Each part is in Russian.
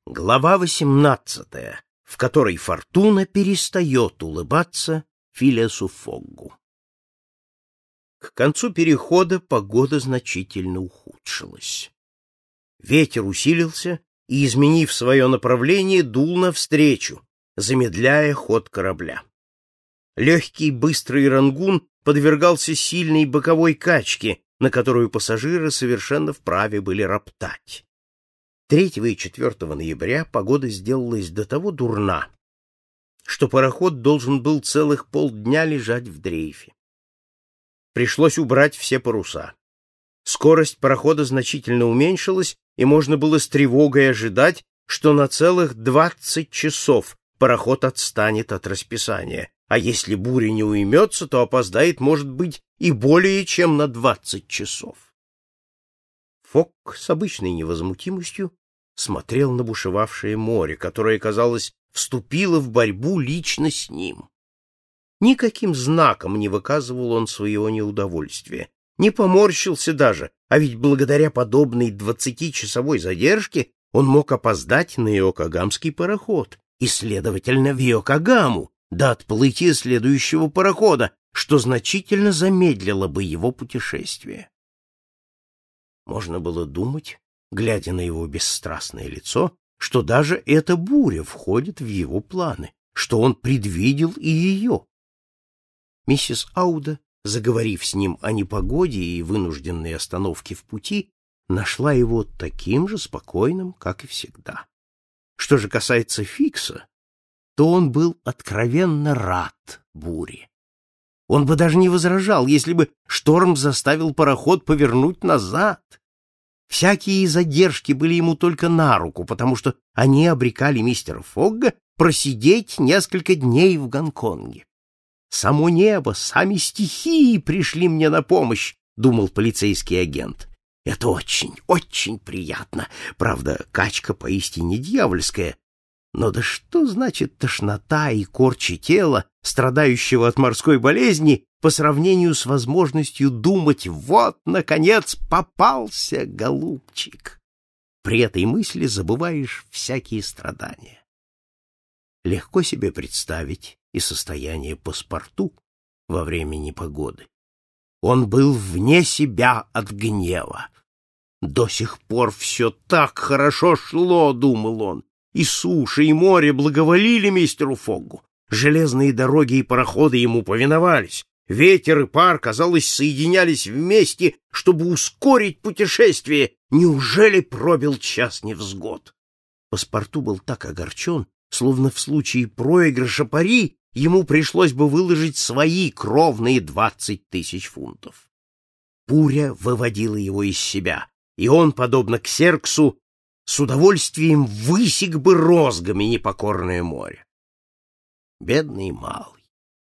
Глава 18, в которой Фортуна перестает улыбаться Филиасу Фоггу. К концу перехода погода значительно ухудшилась. Ветер усилился и, изменив свое направление, дул навстречу, замедляя ход корабля. Легкий быстрый Рангун подвергался сильной боковой качке, на которую пассажиры совершенно вправе были роптать. 3 и 4 ноября погода сделалась до того дурна, что пароход должен был целых полдня лежать в дрейфе. Пришлось убрать все паруса. Скорость парохода значительно уменьшилась, и можно было с тревогой ожидать, что на целых 20 часов пароход отстанет от расписания, а если буря не уймется, то опоздает, может быть, и более чем на 20 часов. Фогг с обычной невозмутимостью смотрел на бушевавшее море, которое, казалось, вступило в борьбу лично с ним. Никаким знаком не выказывал он своего неудовольствия, не поморщился даже, а ведь благодаря подобной 20-часовой задержке он мог опоздать на Иокогамский пароход и, следовательно, в Иокогаму до отплытия следующего парохода, что значительно замедлило бы его путешествие. Можно было думать, глядя на его бесстрастное лицо, что даже эта буря входит в его планы, что он предвидел и ее. Миссис Ауда, заговорив с ним о непогоде и вынужденной остановке в пути, нашла его таким же спокойным, как и всегда. Что же касается Фикса, то он был откровенно рад буре. Он бы даже не возражал, если бы шторм заставил пароход повернуть назад. Всякие задержки были ему только на руку, потому что они обрекали мистера Фогга просидеть несколько дней в Гонконге. «Само небо, сами стихии пришли мне на помощь», — думал полицейский агент. «Это очень, очень приятно. Правда, качка поистине дьявольская. Но да что значит тошнота и корчи тела, страдающего от морской болезни, по сравнению с возможностью думать: вот, наконец, попался, голубчик!» При этой мысли забываешь всякие страдания. Легко себе представить и состояние паспорту во время непогоды. Он был вне себя от гнева. До сих пор все так хорошо шло, думал он. И суша, и море благоволили мистеру Фоггу. Железные дороги и пароходы ему повиновались. Ветер и пар, казалось, соединялись вместе, чтобы ускорить путешествие. Неужели пробил час невзгод? Паспорту был так огорчен, словно в случае проигрыша пари ему пришлось бы выложить свои кровные 20 тысяч фунтов. Буря выводила его из себя, и он, подобно Ксерксу, с удовольствием высек бы розгами непокорное море. Бедный малый.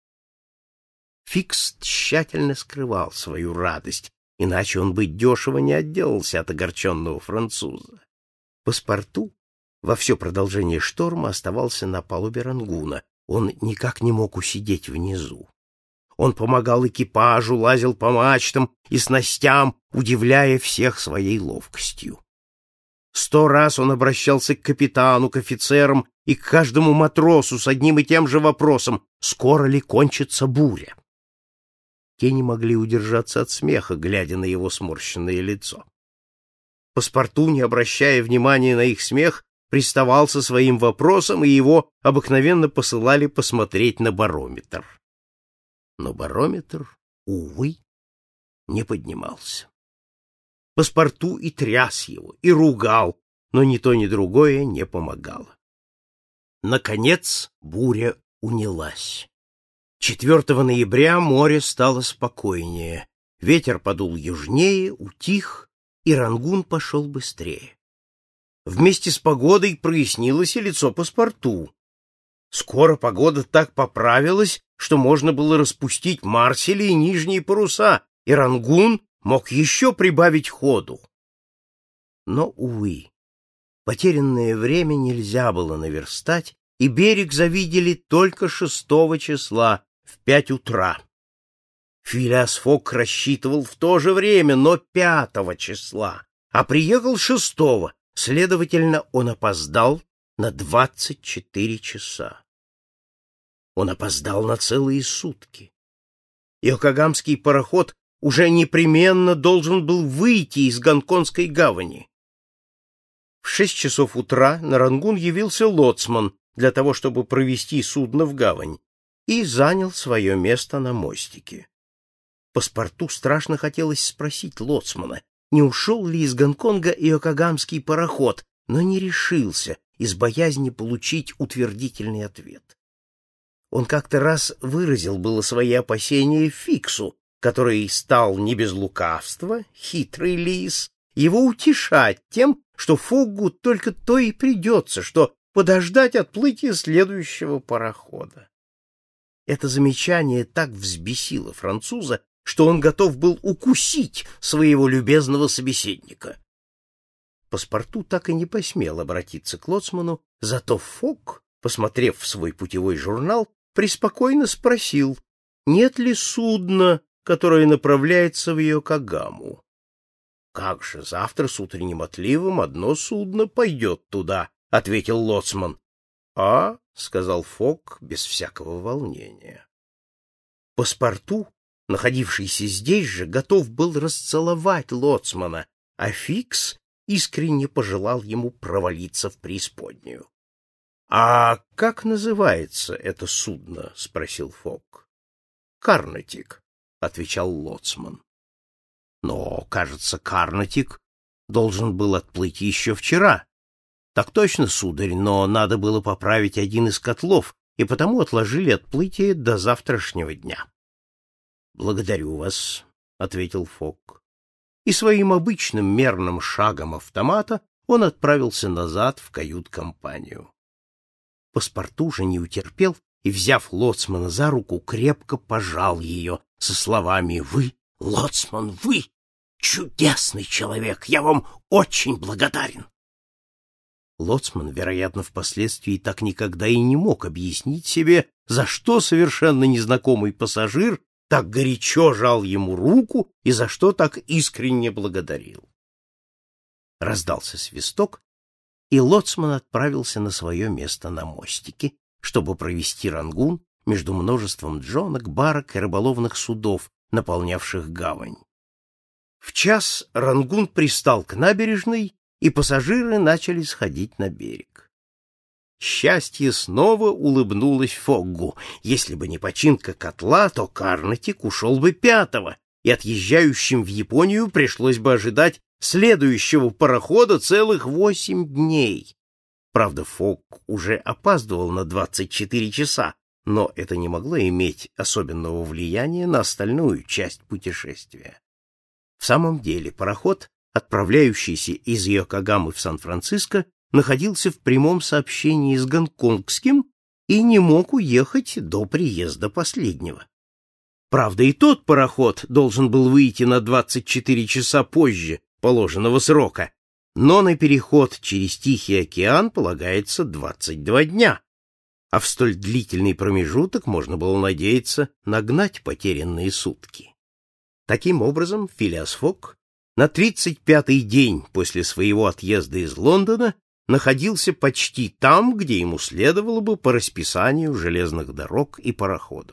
Фикс тщательно скрывал свою радость, иначе он бы дешево не отделался от огорченного француза. Паспорту во все продолжение шторма оставался на палубе Рангуна. Он никак не мог усидеть внизу. Он помогал экипажу, лазил по мачтам и снастям, удивляя всех своей ловкостью. 100 раз он обращался к капитану, к офицерам и к каждому матросу с одним и тем же вопросом: скоро ли кончится буря? Те не могли удержаться от смеха, глядя на его сморщенное лицо. Паспорту, не обращая внимания на их смех, приставал со своим вопросом, и его обыкновенно посылали посмотреть на барометр. Но барометр, увы, не поднимался. Паспорту и тряс его, и ругал, но ни то, ни другое не помогало. Наконец буря унялась. 4 ноября море стало спокойнее, ветер подул южнее, утих, и Рангун пошел быстрее. Вместе с погодой прояснилось и лицо паспорту. Скоро погода так поправилась, что можно было распустить марсели и нижние паруса, и Рангун мог еще прибавить ходу. Но, увы, потерянное время нельзя было наверстать, и берег завидели только 6 числа в 5 утра. Филиас Фогг рассчитывал в то же время, но 5 числа, а приехал 6, следовательно, он опоздал на 24 часа. Он опоздал на целые сутки. Йокогамский пароход уже непременно должен был выйти из Гонконгской гавани. В 6 часов утра на Рангун явился лоцман для того, чтобы провести судно в гавань, и занял свое место на мостике. Паспорту страшно хотелось спросить лоцмана, не ушел ли из Гонконга йокогамский пароход, но не решился из боязни получить утвердительный ответ. Он как-то раз выразил было свои опасения Фиксу, который стал не без лукавства, хитрый лис, его утешать тем, что Фоггу только то и придется, что подождать отплытия следующего парохода. Это замечание так взбесило француза, что он готов был укусить своего любезного собеседника. Паспорту так и не посмел обратиться к лоцману, зато Фогг, посмотрев в свой путевой журнал, преспокойно спросил, нет ли судна, которое направляется в Йокогаму. — Как же, завтра с утренним отливом одно судно пойдет туда, — ответил лоцман. — А, — сказал Фогг без всякого волнения. Паспорту, находившийся здесь же, готов был расцеловать лоцмана, а Фикс искренне пожелал ему провалиться в преисподнюю. — А как называется это судно? — спросил Фогг. — Карнатик, — отвечал лоцман. — Но, кажется, Карнатик должен был отплыть еще вчера. — Так точно, сударь, но надо было поправить один из котлов, и потому отложили отплытие до завтрашнего дня. — Благодарю вас, — ответил Фогг. И своим обычным мерным шагом автомата он отправился назад в кают-компанию. Паспорту же не утерпел и, взяв лоцмана за руку, крепко пожал ее со словами: «Вы, лоцман, вы чудесный человек, я вам очень благодарен». Лоцман, вероятно, впоследствии так никогда и не мог объяснить себе, за что совершенно незнакомый пассажир так горячо жал ему руку и за что так искренне благодарил. Раздался свисток, и лоцман отправился на свое место на мостике, чтобы провести Рангун между множеством джонок, барок и рыболовных судов, наполнявших гавань. В час Рангун пристал к набережной, и пассажиры начали сходить на берег. Счастье снова улыбнулось Фоггу. Если бы не починка котла, то Карнатик ушел бы 5-го, и отъезжающим в Японию пришлось бы ожидать следующего парохода целых 8 дней. Правда, Фогг уже опаздывал на 24 часа, но это не могло иметь особенного влияния на остальную часть путешествия. В самом деле, пароход, отправляющийся из Йокогамы в Сан-Франциско, находился в прямом сообщении с гонконгским и не мог уехать до приезда последнего. Правда, и тот пароход должен был выйти на 24 часа позже положенного срока, но на переход через Тихий океан полагается 22 дня, а в столь длительный промежуток можно было надеяться нагнать потерянные сутки. Таким образом, Филиас Фогг на 35-й день после своего отъезда из Лондона находился почти там, где ему следовало бы по расписанию железных дорог и пароходов.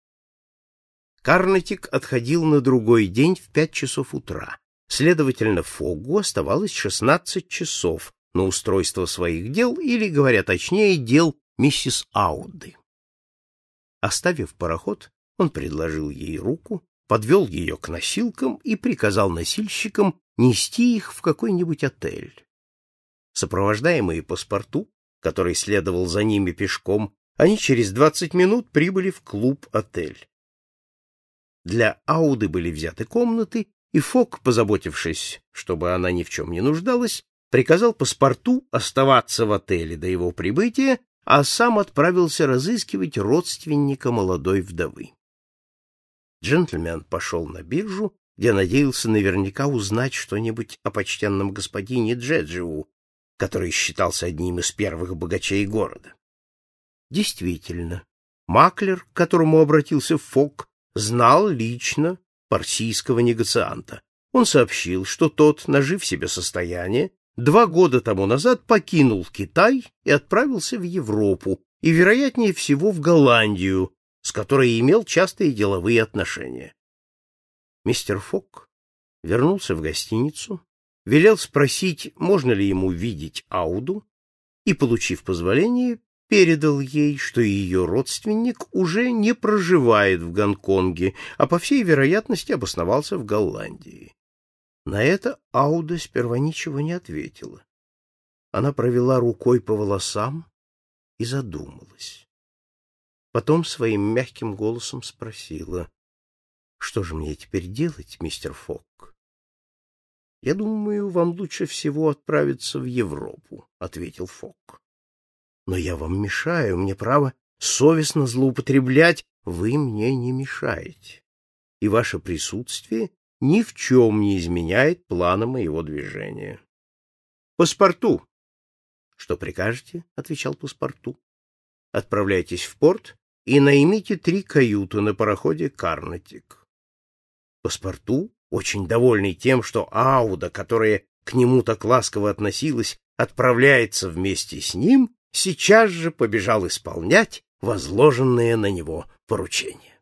Карнатик отходил на другой день в 5 часов утра. Следовательно, Фоггу оставалось 16 часов на устройство своих дел, или, говоря точнее, дел миссис Ауды. Оставив пароход, он предложил ей руку, подвел ее к носилкам и приказал носильщикам нести их в какой-нибудь отель. Сопровождаемые паспорту, который следовал за ними пешком, они через 20 минут прибыли в клуб-отель. Для Ауды были взяты комнаты, и Фогг, позаботившись, чтобы она ни в чем не нуждалась, приказал паспорту оставаться в отеле до его прибытия, а сам отправился разыскивать родственника молодой вдовы. Джентльмен пошел на биржу, где надеялся наверняка узнать что-нибудь о почтенном господине Джеджиу, который считался одним из первых богачей города. Действительно, маклер, к которому обратился Фогг, знал лично парсийского негоцианта. Он сообщил, что тот, нажив себе состояние, 2 года тому назад покинул Китай и отправился в Европу, и, вероятнее всего, в Голландию, с которой имел частые деловые отношения. Мистер Фок вернулся в гостиницу, велел спросить, можно ли ему видеть Ауду, и, получив позволение, передал ей, что ее родственник уже не проживает в Гонконге, а, по всей вероятности, обосновался в Голландии. На это Ауда сперва ничего не ответила. Она провела рукой по волосам и задумалась. Потом своим мягким голосом спросила: «Что же мне теперь делать, мистер Фок?» «Я думаю, вам лучше всего отправиться в Европу», — ответил Фок. «Но я вам мешаю, мне, право, совестно злоупотреблять, вы мне не мешаете, и ваше присутствие ни в чем не изменяет плана моего движения. Паспорту!» «Что прикажете?» — отвечал паспорту. «Отправляйтесь в порт и наймите 3 каюты на пароходе «Карнатик». Паспорту, очень довольный тем, что Ауда, которая к нему так ласково относилась, отправляется вместе с ним, сейчас же побежал исполнять возложенное на него поручение.